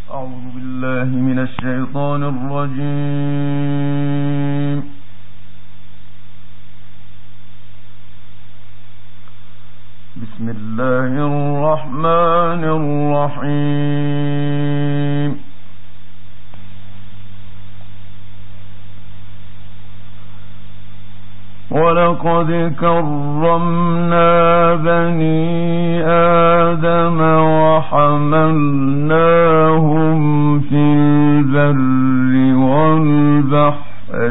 أعوذ بالله من الشيطان الرجيم. بسم الله الرحمن الرحيم. ولقد كرمنا بني آدم وحملناهم في البر والبحر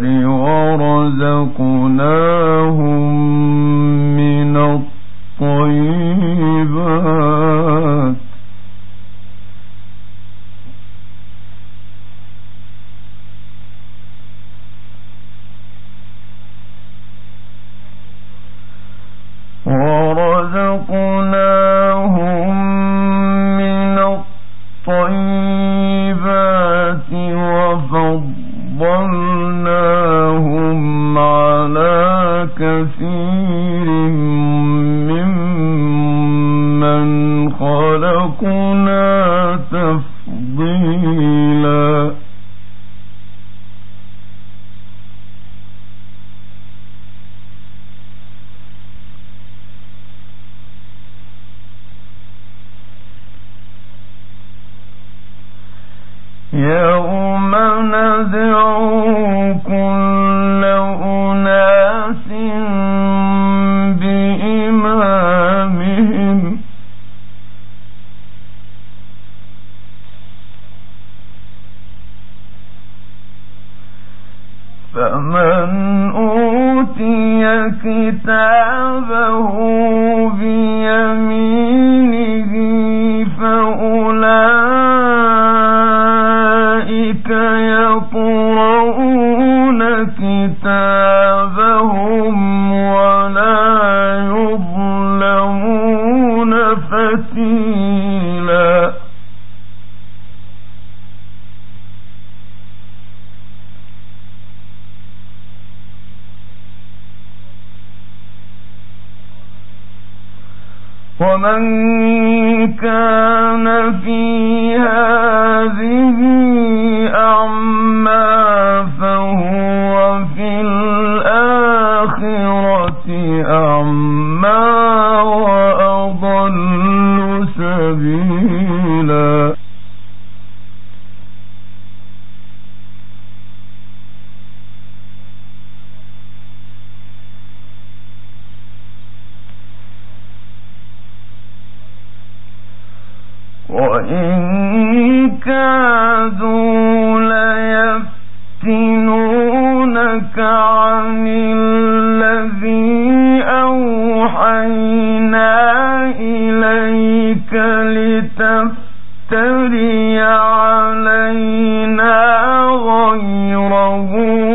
ورزقناهم من الطيبات وفضلناهم على كثير ممن خلقنا تفضيلا. يوم ندعو كل أناس بإمامهم فمن أوتي كتابه بيمينه فأولئك يقرؤون كتابهم ولا يظلمون فتيلا. ومن كان في هذه أعمى فهو في الآخرة أعمى وأضل سبيلا. وإن كادوا ليفتنونك عن الذي أوحينا إليك لتفتري علينا غيره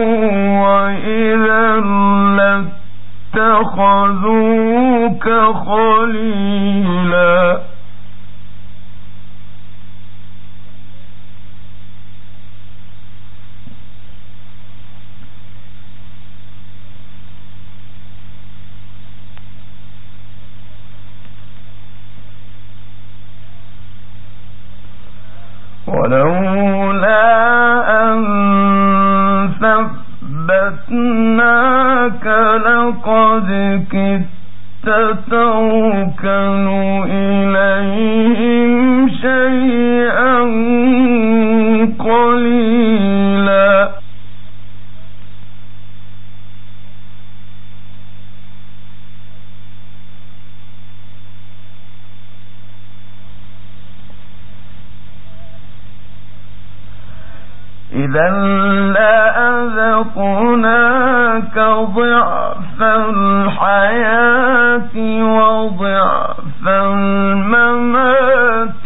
وإذا لاتخذوك خليلا. ولولا أن ثبتناك لقد كدت تركن إليهم شيئا قليلا. إذا لأذقناك ضعف الحياة وضعف الممات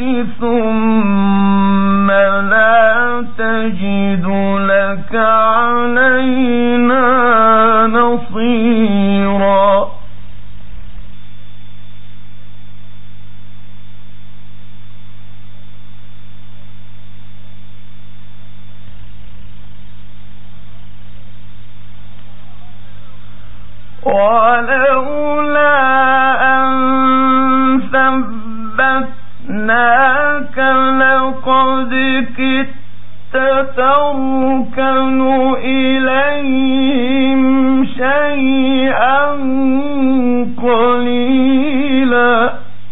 ثم لا تجد لك علينا نصيرا. ولولا أن ثبتناك لقد كدت تركن إليهم شيئا قليلا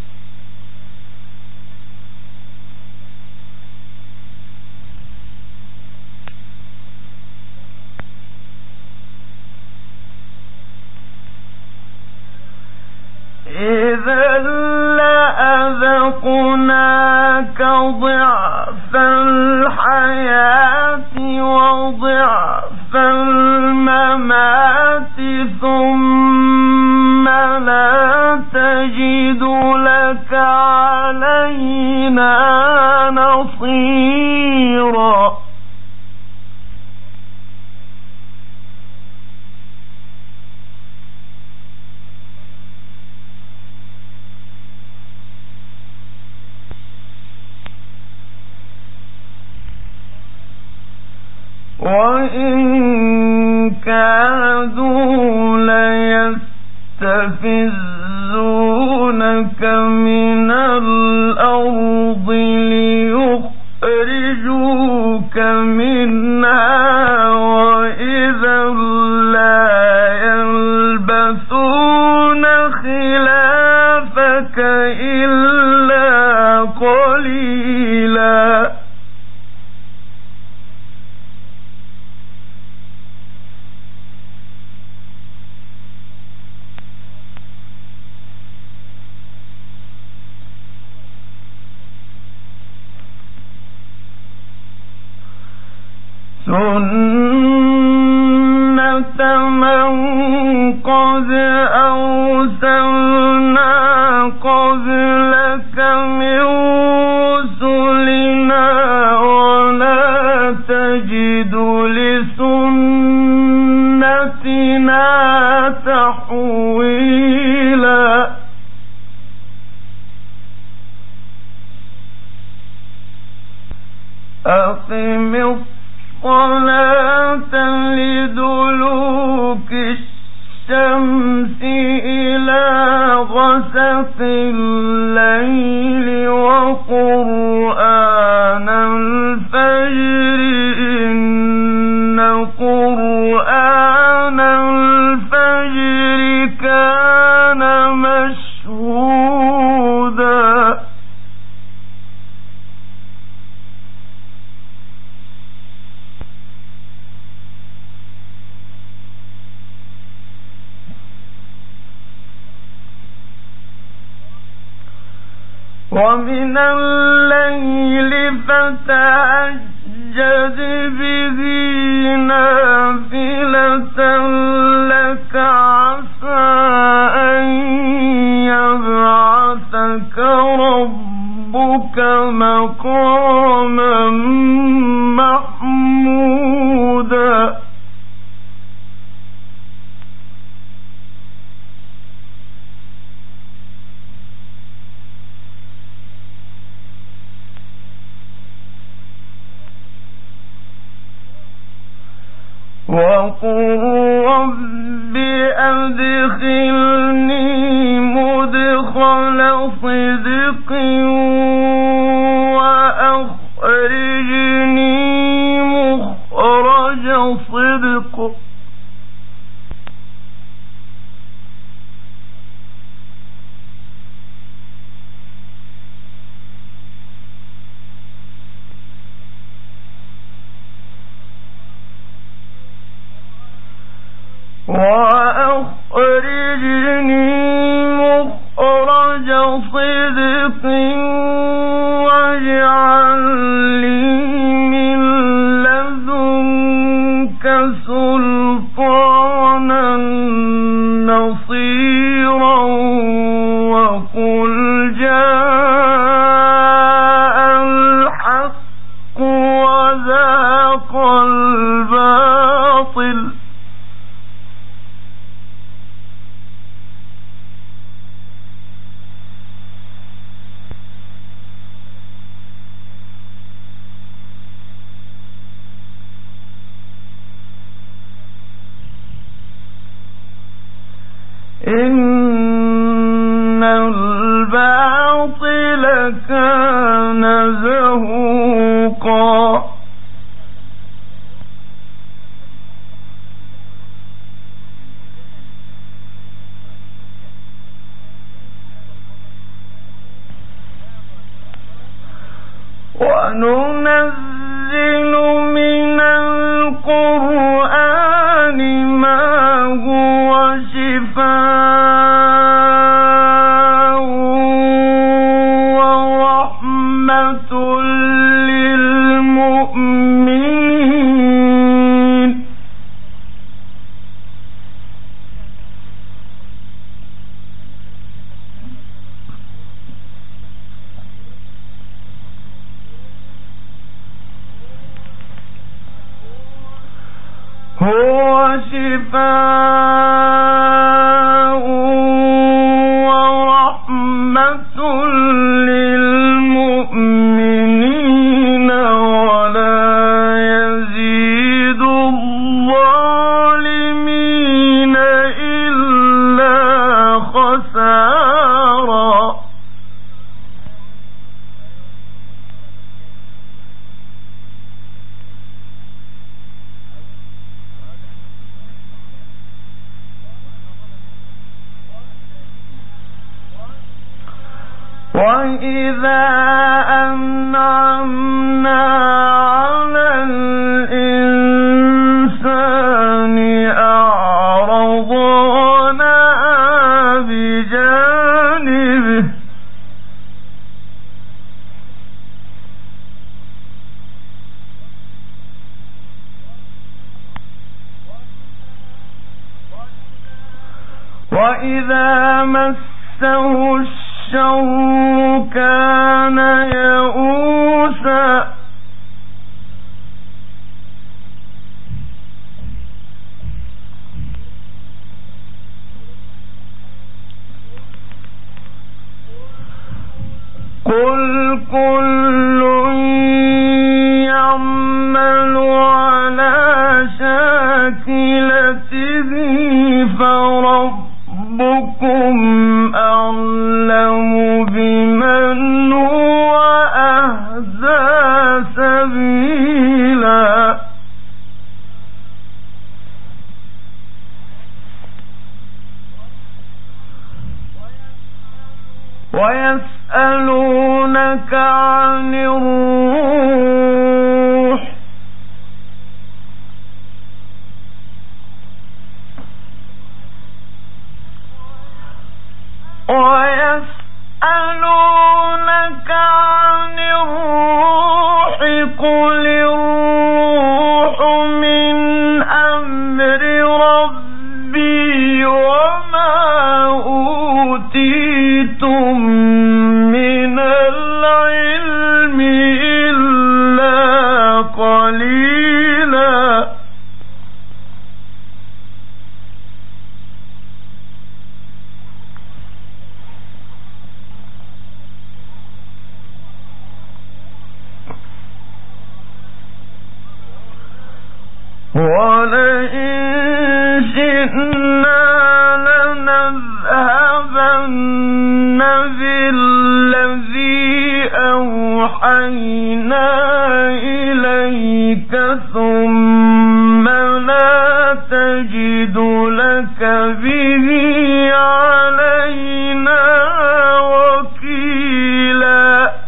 إذا لأذقناك ضعف الحياة وضعف الممات ثم لا تجد لك علينا نصيرا وإن كادوا ليستفزونك من الأرض ليخرجوك منها وإذا لا يلبثون خلافك إلا قليلا سنة من قد أرسلنا قبلك من رسلنا ولا تجد لسنتنا تحويلا أقم الصلاة لدلوك الشمس إلى غسق الليل وقرآن الفجر إن قرآن الفجر كان مشهودا ومن الليل فتهجد به نافلة لك عسى أن يبعثك ربك مقاما محمودا وقل رب أدخلني مدخل صدق وأخرجني مخرج صدق وأخرجني مخرج صدق واجعل لي من لدنك سلطانا نصيرا وقل جاء الحق وزهق الباطل إن الباطل كان زهوقا وَنُنَزِّلُ مِنَ الْقُرْآنِ مَا هُوَ شِفَاءٌ وَرَحْمَةٌ لِّلْمُؤْمِنِينَ هُوَ شِفَاءٌ وَرَحْمَةٌ لِّلْمُؤْمِنِينَ وَلَا يَزِيدُ الظَّالِمِينَ إِلَّا خَسَارًا وَإِذَا أَنْعَمْنَا عَلَى الْإِنسَانِ أَعْرَضَ وَنَأَىٰ بِجَانِبِهِ وَإِذَا مَسَّهُ الشَّرُّ كَانَ يَئُوسًا قُلْ كُلٌّ يَعْمَلُ عَلَىٰ شَاكِلَتِهِ فَرَبُّكُمْ أَعْلَمُ بِمَنْ هُوَ أَهْدَىٰ سَبِيلًا وَيَسْأَلُونَكَ عَنِ الرُّوحِ قُلِ الرُّوحُ مِنْ أَمْرِ رَبِّي وَمَا أُوتِيتُم مِّنَ الْعِلْمِ إِلَّا قَلِيلًا وَلَئِن شِئْنَا لَنَذْهَبَنَّ بِالَّذِي أَوْحَيْنَا إِلَيْكَ ثُمَّ لَا تَجِدُ لَكَ بِهِ عَلَيْنَا وَكِيلًا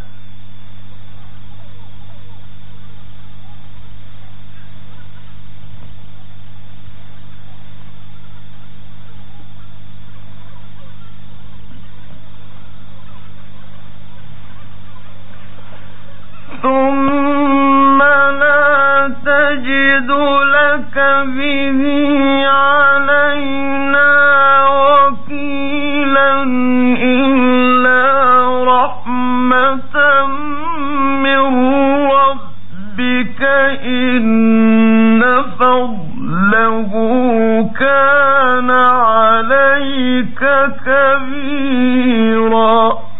ثُمَّ لَا تَجِدُ لَكَ بِهِ عَلَيْنَا وَكِيلًا إِلَّا رَحْمَةً مِّن رَّبِّكَ إِنَّ فَضْلَهُ كَانَ عَلَيْكَ كَبِيرًا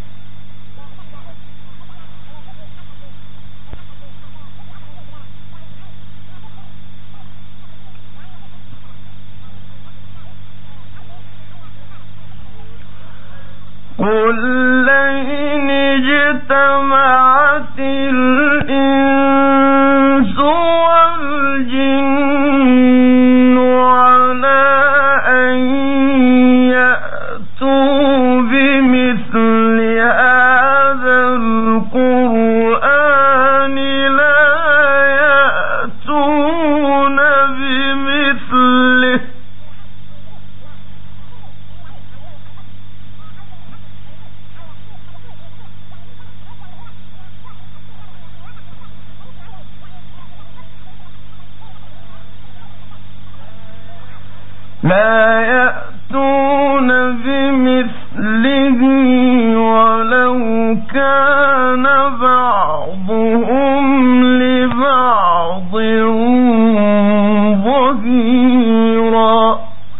قُل لَّئِنِ اجْتَمَعَتِ الْإِنسُ وَالْجِنُّ عَلَىٰ أَن يَأْتُوا بِمِثْلِ هَٰذَا الْقُرْآنِ لا يأتون بمثله ولو كان بعضهم لبعض ظهيرا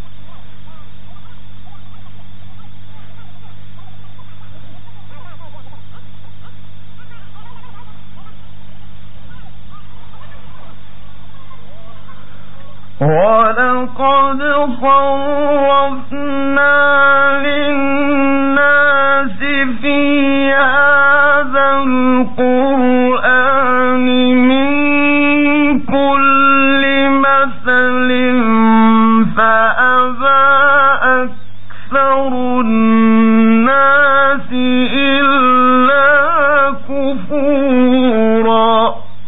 ولقد صرفنا للناس في هذا القرآن من كل مثل فأبى أكثر الناس إلا كفورا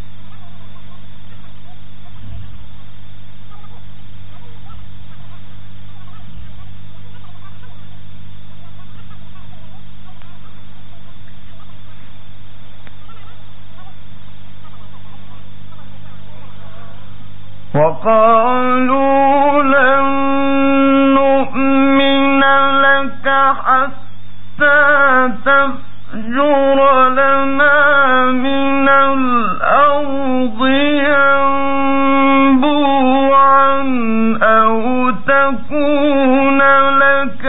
وقالوا لن نؤمن لك حتى تفجر لنا من الأرض ينبوعا أو تكون لك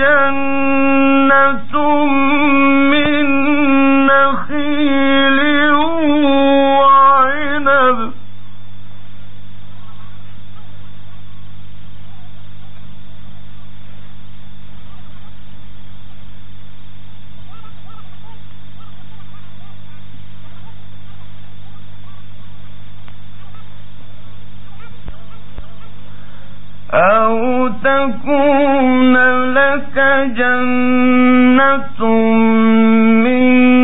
جنة من نخيل وعنب أو تكون لك جنة من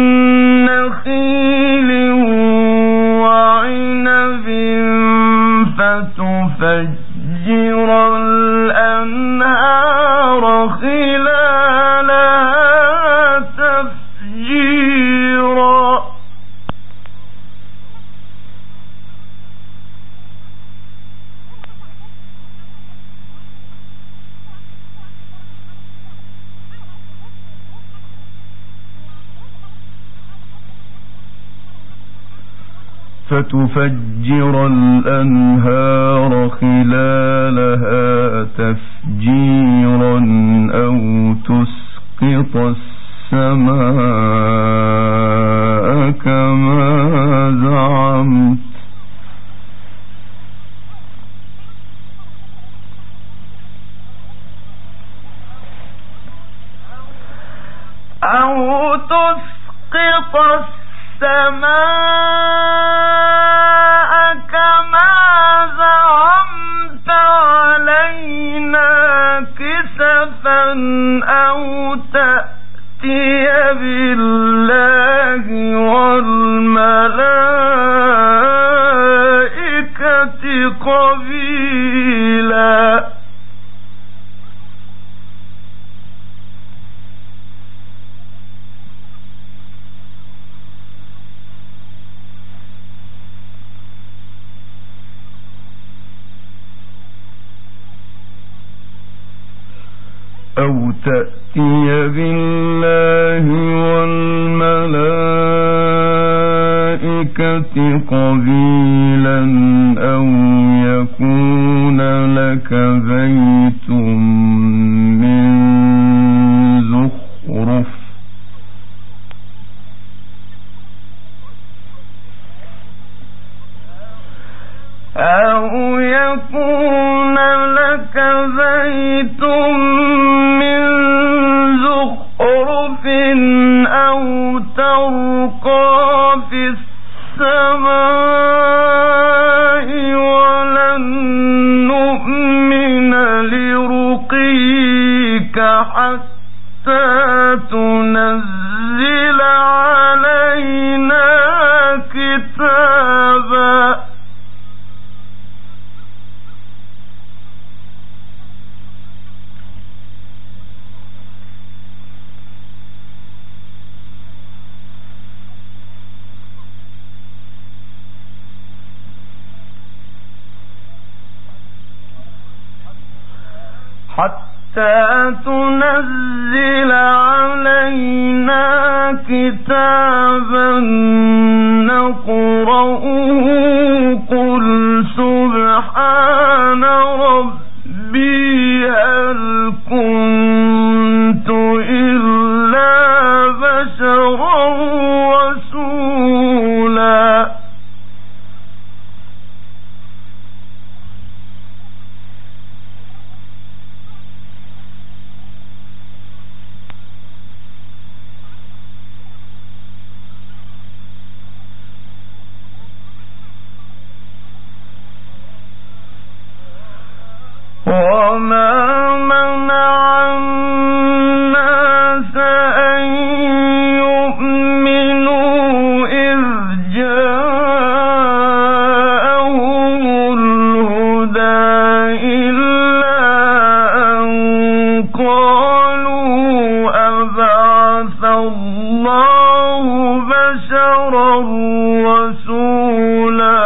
نخيل وعنب فتفجر الأنهار خلالها تفجيرا فتفجر الأنهار خلالها تفجيرا أو تسقط السماء كما زعمت أو تسقط السماء كما زعمت علينا كسفا أو تأتي بالله والملائكة قبيلا أو تأتي بالله والملائكة قبيلا أو يكون لك بيت من زخرف أو يكون لك بيت من زخرف أو ترقى في السماء ولن نؤمن لرقيك حتى تنزل علينا كتابا حتى تنزل علينا كتابا نقرأه قل سبحان ربي هل كنت إلا بشرا رسولا. وما منع الناس أن يؤمنوا إذ جاءهم الهدى إلا أن قالوا أبعث الله بشرا رسولا.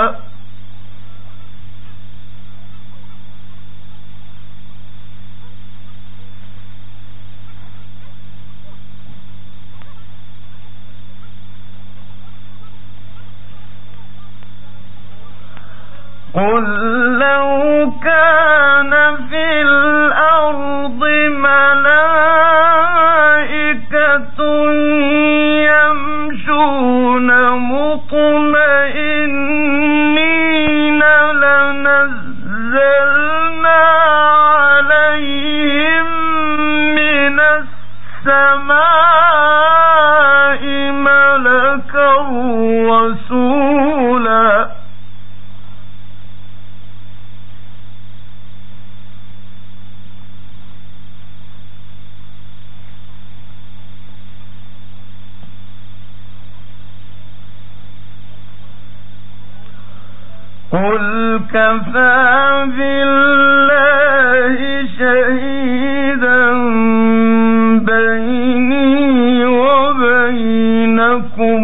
قل لو كان في الأرض ملائكة يمشون مطمئنين لنزلنا عليهم من السماء ملكا رسولا. قل كفى بالله شهيدا بيني وبينكم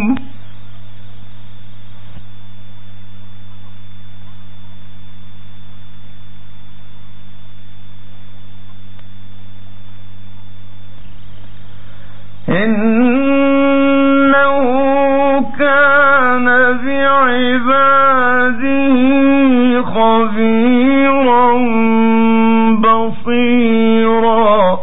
إنه كان بعباده خبيرا بصيرا.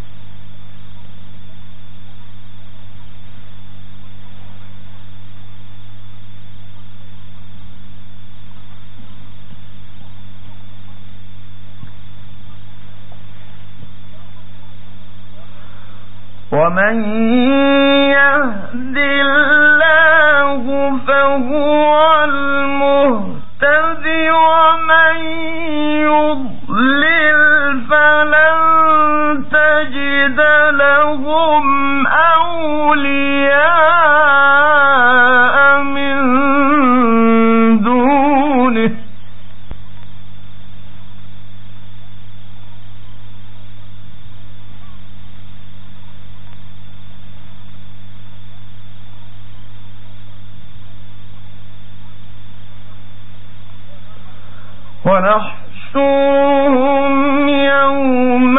ومن يهد الله فهو المهتد ومن يضلل فلن تجد لهم أولياء من دونه ونحشرهم يوم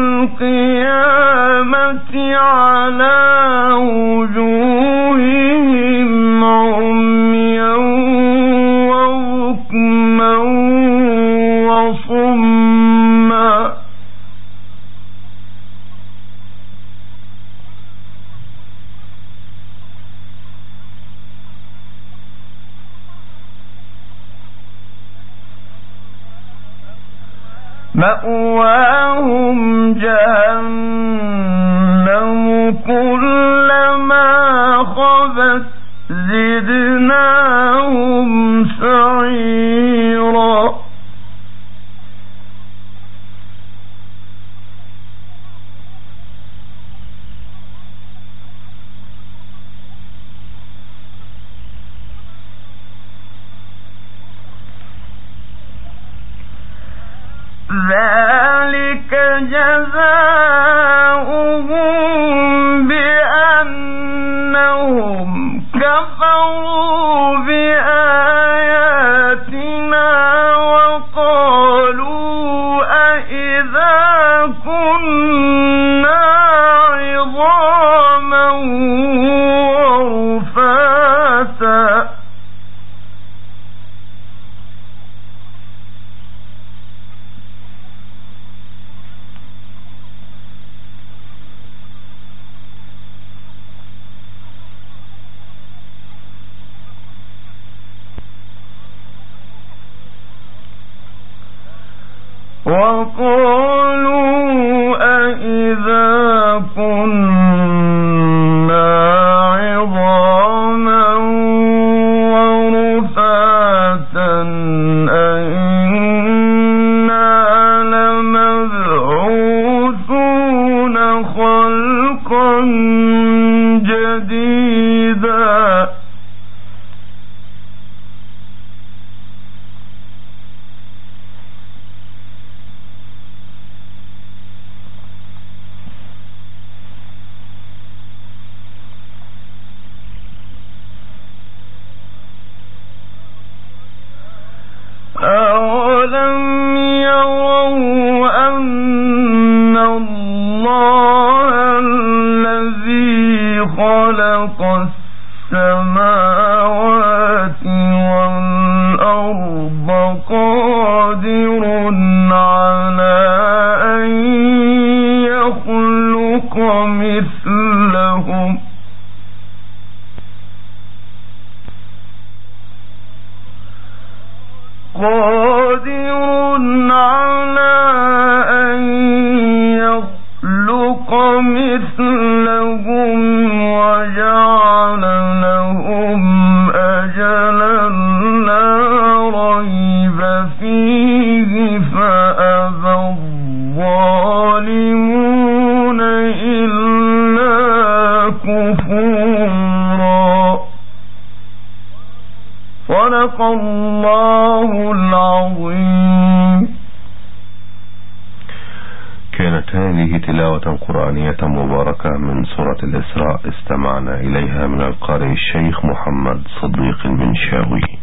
القيامة على وجوههم عميا وبكما وصما مأواهم جهنم كلما خبت زدناهم سعيرا. ذلك جزاؤهم بأنهم كفروا بآياتنا وقالوا أإذا وقالوا أإذا كنا عظاما ورفاتا أإنا لمبعوثون خلقا جديدا أولم يروا أن الله الذي خلق السماوات والأرض قادر على أن يخلق مثلهم وجعل لهم أجلا لا ريب فيه فأبى الظالمون إلا كفورا. صدق الله العظيم. كانت هذه تلاوة قرآنية مباركة من سورة الإسراء استمعنا إليها من القارئ الشيخ محمد صديق المنشاوي.